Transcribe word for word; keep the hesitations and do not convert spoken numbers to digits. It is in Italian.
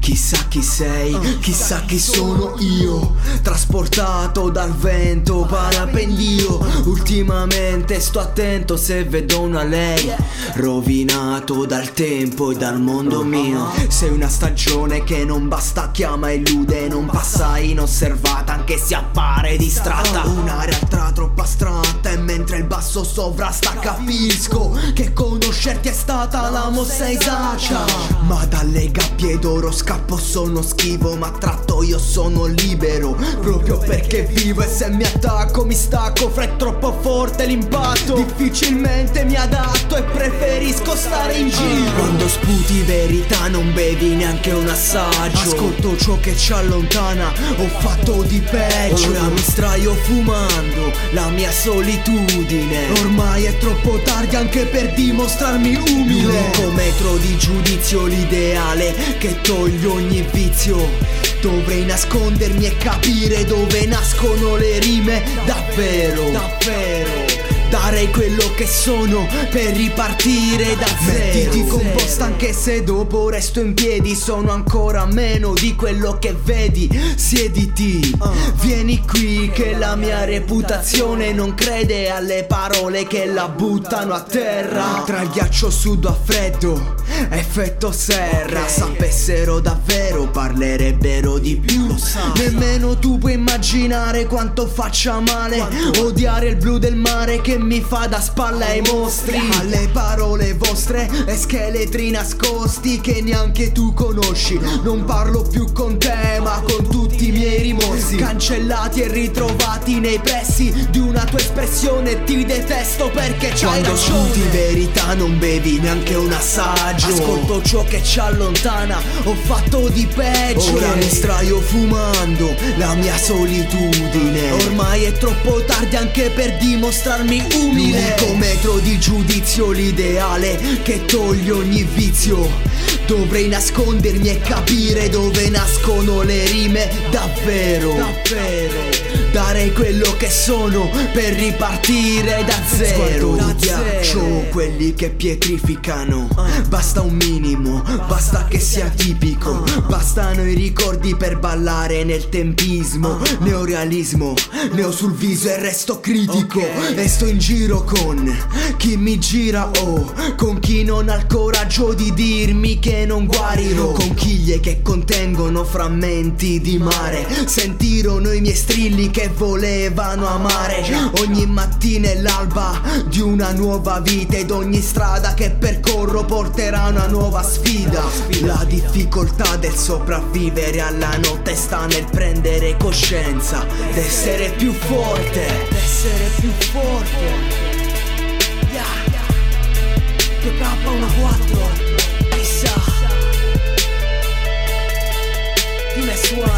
Chissà chi sei, chissà chi sono io, trasportato dal vento, parapendio. Ultimamente sto attento se vedo una lei, rovinato dal tempo e dal mondo mio. Sei una stagione che non basta, chiama, illude, non passa inosservata anche se appare distratta. Una realtà troppo astratta e mentre il basso sovrasta capisco che conoscerti è stata la mossa esatta. Ma dalle gabbie d'oro scappo, sono schivo ma tratto, io sono libero proprio perché vivo. E se mi attacco mi stacco, fra è troppo forte l'impatto, difficilmente mi adatto e preferisco stare in giro. Quando sputi verità non bevi neanche un assaggio, ascolto ciò che ci allontana, ho fatto di peggio. Ora mi straio fumando la mia solitudine, ormai è troppo tardi anche per dimostrarmi umile. L'unico metro di giudizio, l'ideale che toglie ogni vizio. Dovrei nascondermi e capire dove nascono le rime. Davvero, davvero darei quello che sono per ripartire da zero. Mettiti composta anche se dopo resto in piedi, sono ancora meno di quello che vedi. Siediti, uh. vieni qui che la mia reputazione non crede alle parole che la buttano a terra. Tra il ghiaccio sudo a freddo, effetto serra, okay. Sapessero davvero parlerebbero di più. Nemmeno tu puoi immaginare quanto faccia male quanto? Odiare il blu del mare che mi fa da spalla ai mostri, alle parole vostre e scheletri nascosti che neanche tu conosci. Non parlo più con te ma con tutti i miei rimorsi, cancellati e ritrovati nei pressi di una tua espressione. Ti detesto perché c'hai ragione. Quando sputi verità non bevi neanche un assaggio, ascolto ciò che ci allontana, ho fatto di peggio. Ora mi straio fumando la mia solitudine, ormai è troppo tardi anche per dimostrarmi umile. L'unico metro di giudizio, l'ideale che toglie ogni vizio. Dovrei nascondermi e capire dove nascono le rime. Davvero, davvero darei quello che sono per ripartire da zero. Da ghiaccio, quelli che pietrificano, basta un minimo, basta che sia tipico, bastano i ricordi per ballare nel tempismo. Neorealismo, neo sul viso e resto critico, okay. E sto in giro con chi mi gira, oh, con chi non ha il coraggio di dirmi che non guarirò, conchiglie che contengono frammenti di mare. Sentirono i miei strilli che volevano amare. Ogni mattina è l'alba di una nuova vita ed ogni strada che percorro porterà una nuova sfida. La difficoltà del sopravvivere alla notte sta nel prendere coscienza d'essere più forte, d'essere più forte. due K quattordici, chissà, Team S uno.